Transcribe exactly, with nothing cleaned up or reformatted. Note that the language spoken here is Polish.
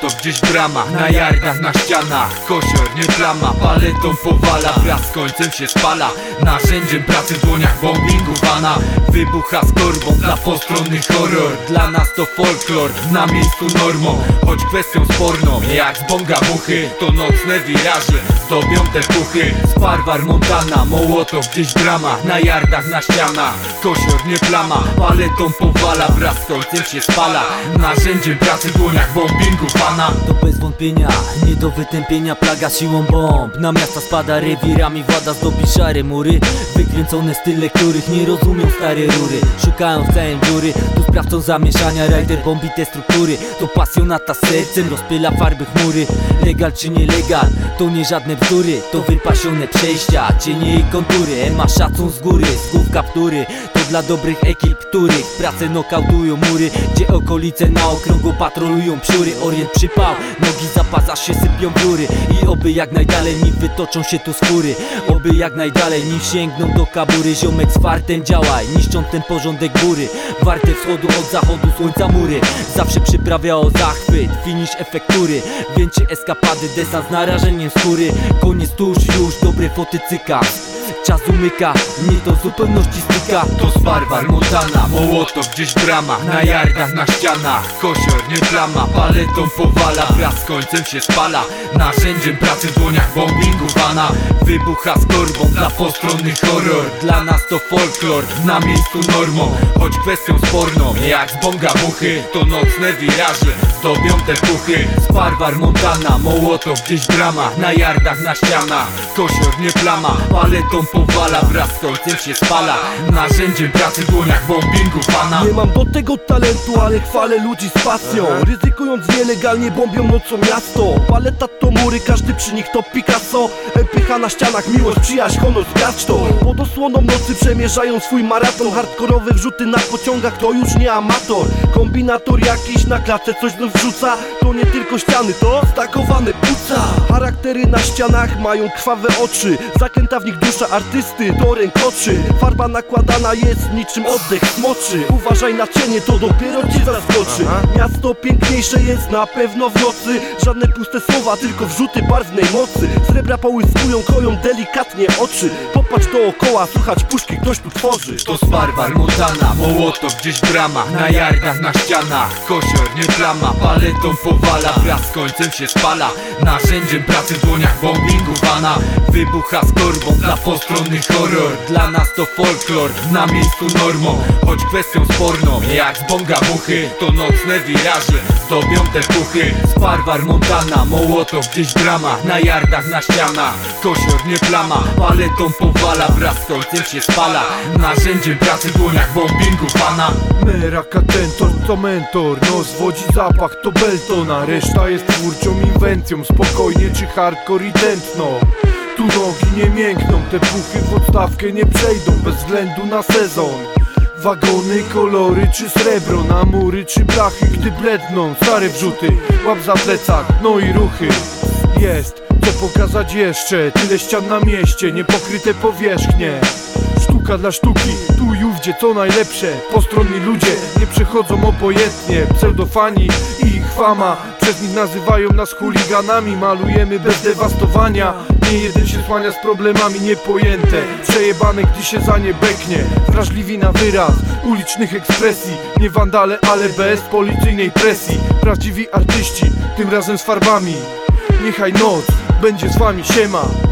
Mołotow gdzieś w bramach, na jardach, na ścianach. Kosior, nie plama, paletą powala. Wraz z końcem się spala. Narzędziem pracy w dłoniach bombingowana. Wybucha z korbą, dla postronnych horror. Dla nas to folklor, na miejscu normą. Choć kwestią sporną, jak z bonga buchy. To nocne wiraże, zdobią te puchy. Sparwar Montana, Mołotow gdzieś w bramach, na jardach, na ścianach. Kosior, nie plama, paletą powala. Wraz z końcem się spala. Narzędziem pracy w dłoniach bombingowana. To bez wątpienia, nie do wytępienia plaga siłą bomb. Na miasta spada, rewirami włada zdobi szare mury. Wykręcone style, których nie rozumią stare rury. Szukają w całym dziury, tu sprawcą zamieszania. Rider bombi te struktury, to pasjonata z sercem rozpyla farby chmury. Legal czy nielegal, to nie żadne bzdury. To wypasione przejścia, cienie i kontury. Ema szacun z góry, słów kaptury. To dla dobrych ekip, których prace nokautują mury. Gdzie okolice na okrągło patrolują psiury. Orient przypał, nogi zapaza się sypią w rury. I oby jak najdalej nim wytoczą się tu skóry. Oby jak najdalej nim sięgną do kabury. Ziomek z fartem działaj, niszcząc ten porządek góry. Warte wschodu od zachodu słońca mury. Zawsze przyprawia o zachwyt, finisz efektury. Więcej eskapady, desant z narażeniem skóry. Koniec tuż już, dobre foty cyka. Czas umyka, nie to w zupełności styka. To Sparwar Montana, Mołotow gdzieś w bramach, na jardach, na ścianach. Kosior, nie plama, paletą powala. Wraz z końcem się spala. Narzędziem pracy w dłoniach bombingowana. Wybucha z korbą, dla postronnych horror. Dla nas to folklor, na miejscu normą. Choć kwestią sporną, jak z bonga buchy. To nocne wiraże, zdobią te puchy. Sparwar Montana, Mołotow gdzieś w bramach, na jardach, na ścianach. Kosior, nie plama, paletą powala. Wraz z końcem się spala. Narzędziem pracy w dłoniach bombingowana. Nie mam do tego talentu, ale chwalę ludzi z pasją. Ryzykując nielegalnie bombią nocą miasto. Paleta to mury, każdy przy nich to Picasso. M P H na ścianach, miłość, przyjaźń, honor, sprawdź to. Pod osłoną nocy przemierzają swój maraton. Hardkorowe wrzuty na pociągach to już nie amator. Kombinator jakiś na klatce coś znów wrzuca. To nie tylko ściany, to stakowane płuca. Charaktery na ścianach mają krwawe oczy. Zakręta w nich dusza artysty, to rękoczy. Farba nakładana jest niczym oddech smoczy. Uważaj na cienie, to dopiero cię zaskoczy. Miasto piękniejsze jest na pewno w nocy. Żadne puste słowa, tylko wrzuty barwnej mocy. Srebra połyskują, koją delikatnie oczy. Popatrz dookoła, słuchać puszki, ktoś tu tworzy. To Sparwar Montana, Mołotow gdzieś w bramach, na jardach, na ścianach. Kosior, nie plama, paletą powala. Wraz z końcem się spala. Narzędziem pracy w dłoniach bombingowana. Wybucha z korbą, dla postronnych horror. Dla nas to folklor, na miejscu normą. Choć kwestią sporną, jak z bonga buchy. To nocne wiraże, zdobią te puchy. Sparwar Montana, Mołotow gdzieś w bramach, na jardach, na ścianach. Kosior, nie plama, paletą powala. Wraz z końcem się spala. Narzędziem pracy w dłoniach bombingowana. Meraka tentor to mentor, nos wodzi zapach to Beltona. Reszta jest twórczą inwencją, spokojnie czy hardcore i tętno. Tu nogi nie miękną, te puchy w odstawkę nie przejdą bez względu na sezon. Wagony, kolory czy srebro, na mury czy blachy, gdy bledną stare wrzuty. Łap za plecak, no i ruchy. Jest co pokazać jeszcze, tyle ścian na mieście, niepokryte powierzchnie. Sztuka dla sztuki, tu i ówdzie co najlepsze. Postronni ludzie nie przechodzą obojętnie. Pseudofani i ich fama, przez nich nazywają nas chuliganami. Malujemy bez dewastowania. Nie jeden się słania z problemami niepojęte. Przejebane, gdy się za nie beknie. Wrażliwi na wyraz ulicznych ekspresji. Nie wandale, ale bez policyjnej presji. Prawdziwi artyści, tym razem z farbami. Niechaj noc będzie z wami, siema.